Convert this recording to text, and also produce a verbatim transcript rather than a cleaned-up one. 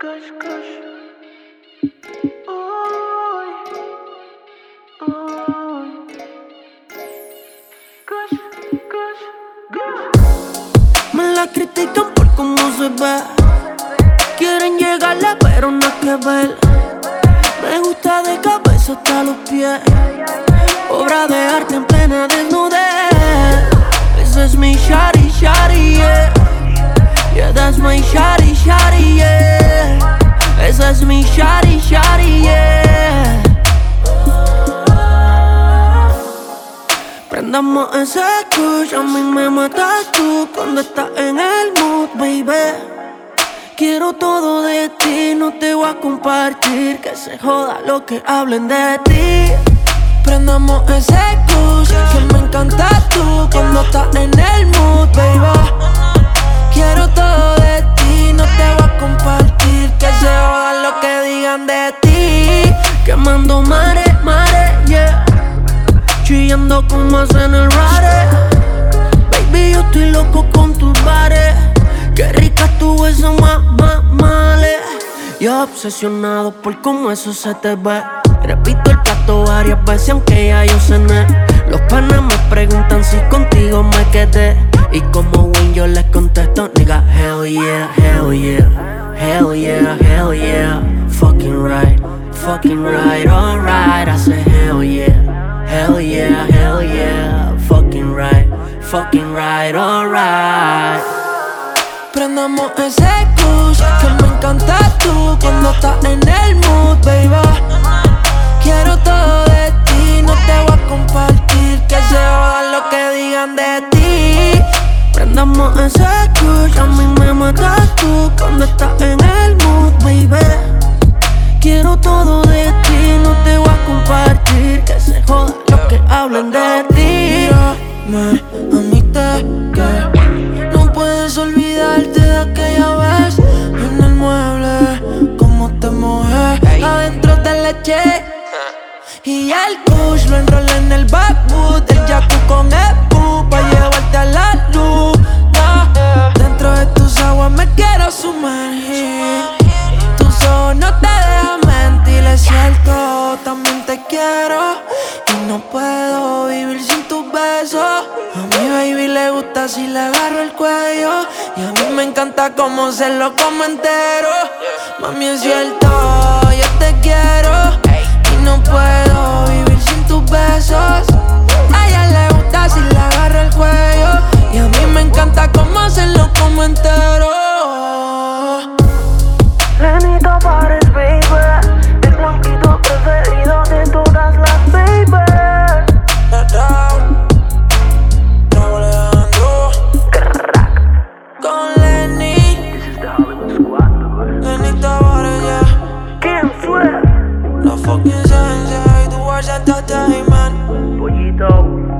Kush, kush. Uy, uy. Kush, kush, kush. Me la critican por cómo se ve. Quieren llegarle pero no hay que ver. Me gusta de cabeza hasta los pies. Obra de arte en plena desnudez. Ese es mi shawty, shawty, yeah. Yeah, that's my shawty, shawty, yeah. Esa es mi shawty, shawty, yeah. Prendamos ese kush, a mí me matas tú cuando estás en el mood, baby. Quiero todo de ti, no te voy a compartir. Que se joda lo que hablen de ti. Prendamos ese kush, que me encantas tú cuando estás en el mood, baby. Quiero todo de ti, no te voy a compartir. Que se joda lo que digan de ti. Quemando mare, mare, yeah. Chillando como hacen el rare. Baby, yo estoy loco con tus bares. Qué rica tu esa mamá, male. Yo obsesionado por cómo eso se te ve. Repito el plato varias veces aunque ya yo cené. Los panas me preguntan si contigo me quedé. Y como win yo les contesto, nigga, hell yeah, hell yeah. Hell yeah, hell yeah. Fucking right, fucking right, alright. I say hell yeah. Hell yeah, hell yeah. Fucking right, fucking right, alright. Prendamos ese kush, que me encantas tú cuando estás en el mood, baby. Quiero todo de ti, no te voy a compartir. Que se joda lo que digan de ti. Prendamos ese kush, a mí me matas tú cuando estás en el mood, baby. Quiero todo de ti, no te voy a compartir. Que se joda lo que hablen de ti. Mírame, admite que no puedes olvidarte de aquella vez. En el mueble, como te mojé adentro te le eché. Y el kush lo enrolé en el backwood. El yaku con Epu pa' llevarte a la luz, no. Dentro de tus aguas me quiero sumergir. Tus ojos no te dejan mentir, es cierto, también te quiero. Y no puedo vivir sin tus besos. A mi baby le gusta si le agarro el cuello. Y a mí me encanta cómo se lo como entero. Mami, es cierto, yo te quiero. Y no puedo vivir sin tus besos. A ella le gusta si le agarro el cuello. Y a mí me encanta cómo se lo como entero. Lenita Pares, baby. El blanquito preferido de todas las baby. Con Lenny. This is the Hollywood Squad, bebé. Lenita Pares, yeah. ¿Quién fue? La fucking Sensei, tu Entertainment. Pollito.